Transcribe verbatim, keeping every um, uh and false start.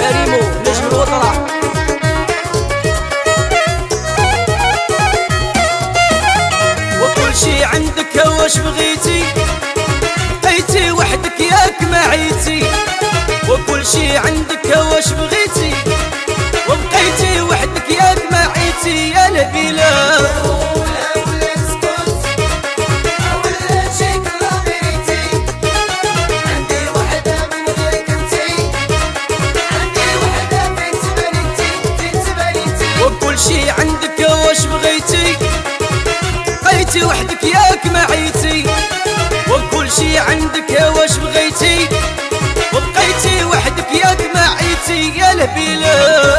ريمو نجم الوطرة. وكل شي عندك واش بغيتي، بقيتي وحدك ياك ما عيتي. وكل شي عندك واش بغيتي، وبقيتي وحدك ياك ما عيتي. يا نبيلة وكل شي عندك واش بغيتي، بقيتي وحدك ياك ما عيتي. وكل شي عندك واش بغيتي، وبقيتي وحدك ياك ما عيتي. يا نبيلة